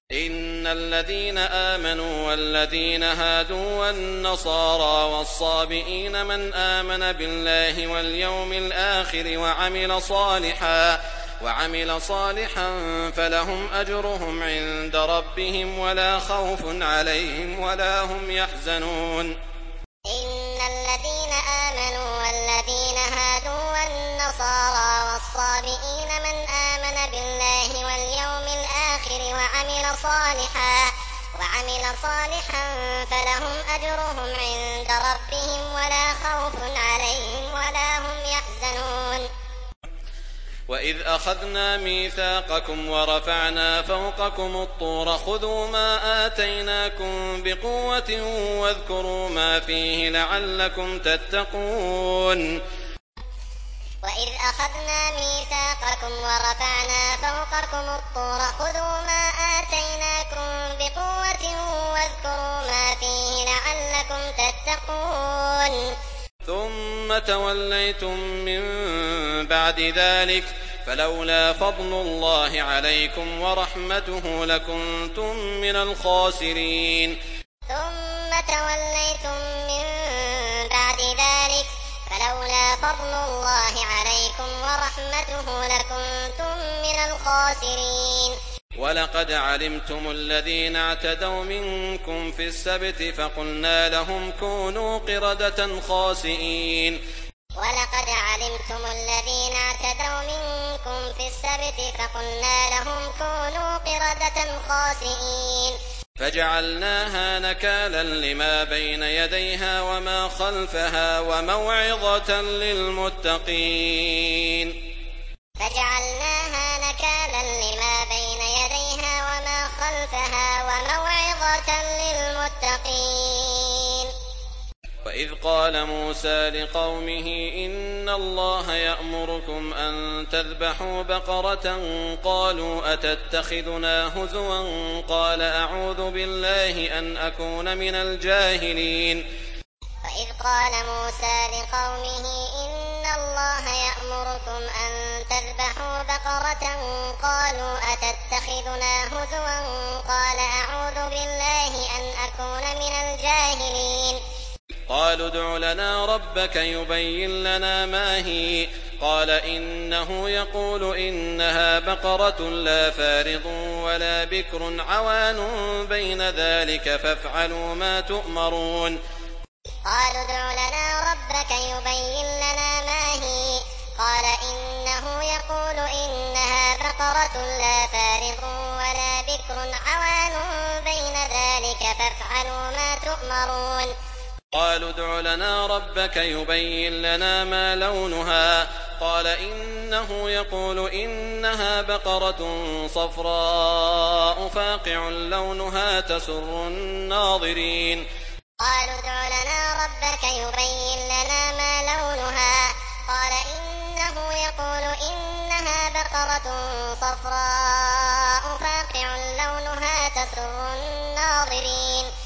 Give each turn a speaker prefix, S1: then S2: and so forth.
S1: إن الذين آمنوا والذين هادوا والنصارى والصابئين من آمن بالله واليوم الآخر وعمل صالحا فلهم أجرهم عند ربهم ولا خوف عليهم ولا هم يحزنون.
S2: إن الذين آمنوا والذين هادوا والنصارى والصابئين من آمن بالله واليوم الآخر وعمل صالحا فلهم أجرهم عند ربهم ولا خوف عليهم ولا هم يحزنون.
S1: وإذ أخذنا ميثاقكم ورفعنا فوقكم الطور خذوا ما آتيناكم بقوة واذكروا ما فيه لعلكم تتقون.
S2: وإذ أخذنا ميثاقكم ورفعنا فوقكم الطور خذوا ما آتيناكم بقوة واذكروا ما فيه لعلكم تتقون.
S1: ثم توليتم من بعد ذلك فلولا فضل الله عليكم ورحمته لكنتم من الخاسرين.
S2: ثم توليتم من بعد ذلك فلولا فضل الله عليكم ورحمته لكنتم من الخاسرين.
S1: ولقد علمتم الذين اعتدوا منكم في السبت فقلنا لهم كونوا قردة خاسئين.
S2: ولقد علمتم الذين اعتدوا منكم في السبت فقلنا لهم كونوا قردة خاسئين.
S1: فجعلناها نكالا لما بين يديها وما خلفها وموعظة للمتقين.
S2: فجعلناها نكالا لما بين يديها وما خلفها وموعظة للمتقين.
S1: وإذ قال موسى لقومه إن الله يأمركم أن تذبحوا بقرة قالوا أتتخذنا هزوا قال أعوذ بالله أن أكون من الجاهلين.
S2: وإذ قال موسى لقومه إن الله يأمركم أن تذبحوا بقرة قالوا أتتخذنا هزوا قال أعوذ بالله أن أكون من الجاهلين.
S1: قالوا ادع لنا ربك يبين لنا ما هي قال إنه يقول إنها بقرة لا فارض ولا بكر عوان بين ذلك فافعلوا ما تؤمرون.
S2: قالوا ادع لنا ربك يبين لنا ما هي قال إنه يقول إنها بقرة لا فارض ولا بكر عوان بين ذلك فافعلوا ما تؤمرون.
S1: قالوا ادع لنا ربك يبين لنا ما لونها قال إنه يقول إنها بقرة صفراء فاقع لونها تسر الناظرين.
S2: قالوا ادع لنا ربك يبين لنا ما لونها قال إنه يقول إنها بقرة صفراء فاقع لونها تسر الناظرين.